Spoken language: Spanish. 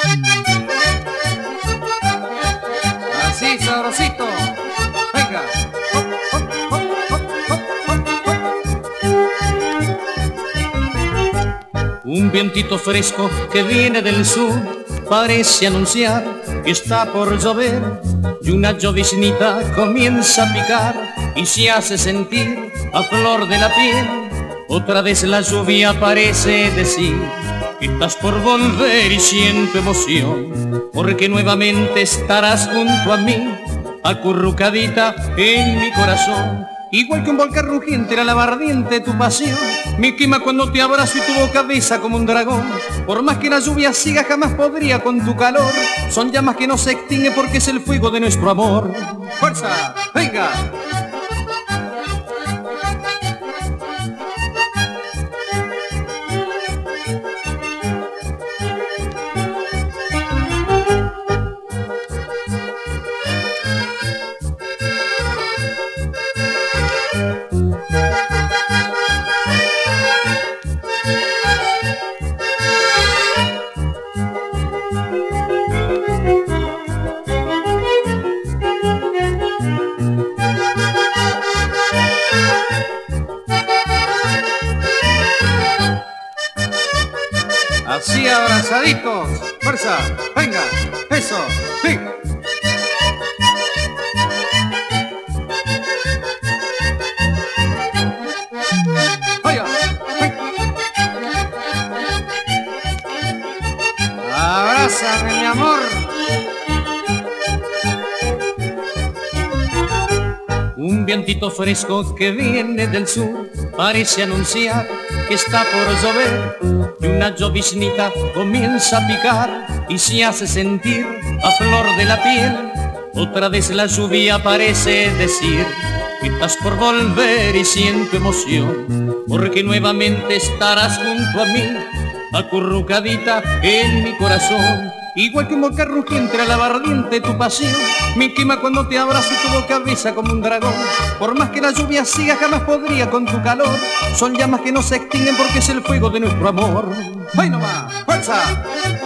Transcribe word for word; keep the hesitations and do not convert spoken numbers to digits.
Así, sabrosito. Venga. Un vientito fresco que viene del sur parece anunciar que está por llover y una lloviznita comienza a picar y se hace sentir a flor de la piel. Otra vez la lluvia parece decir que estás por volver y siento emoción porque nuevamente estarás junto a mí, acurrucadita en mi corazón. Igual que un volcán rugiente era la ardiente tu pasión. Me quema cuando te abrazo y tu boca besa como un dragón. Por más que la lluvia siga jamás podría con tu calor. Son llamas que no se extinguen porque es el fuego de nuestro amor. ¡Fuerza! ¡Venga! Así abrazaditos, fuerza, venga, eso, sí. Vaya, abrázame, mi amor. Un vientito fresco que viene del sur parece anunciar que está por llover y una lloviznita comienza a picar y se hace sentir a flor de la piel. Otra vez la lluvia parece decir que estás por volver y siento emoción porque nuevamente estarás junto a mí, acurrucadita en mi corazón. Igual que un volcán rugiente era la ardiente tu pasión. Me quema cuando te abrazo y tu boca besa como un dragón. Por más que la lluvia siga jamás podría con tu calor. Son llamas que no se extinguen porque es el fuego de nuestro amor. ¡Ay nomás! ¡Fuerza!